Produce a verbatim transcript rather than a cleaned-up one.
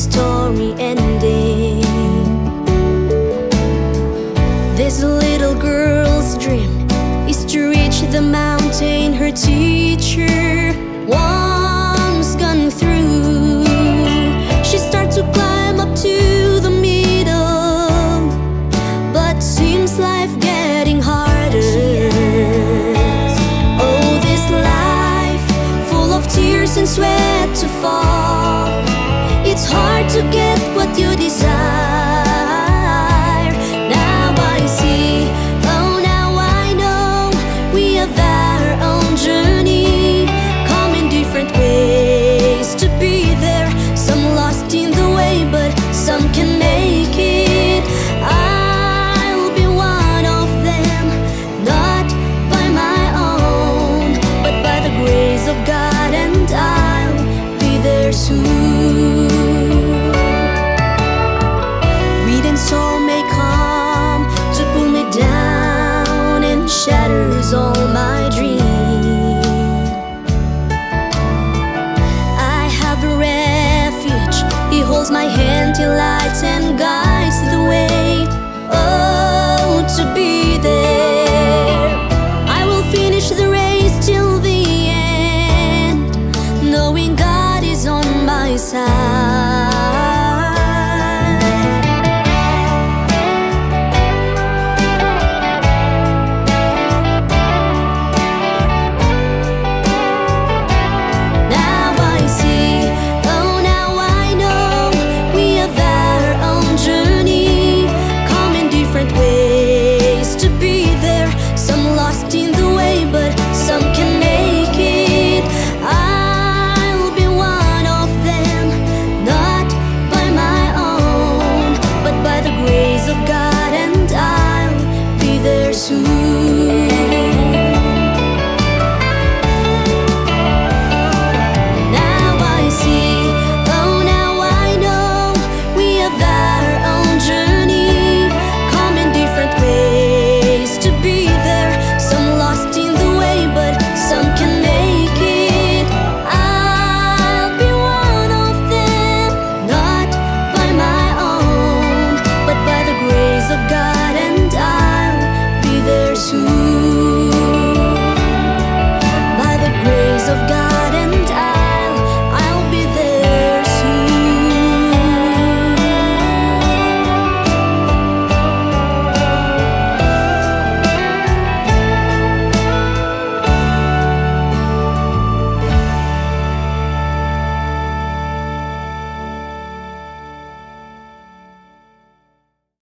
story ending. This little girl's dream is to reach the mountain her teacher once gone through. She starts to climb up to the middle, but seems life getting harder. Oh, this life full of tears and sweat to fall. It's hard to get what you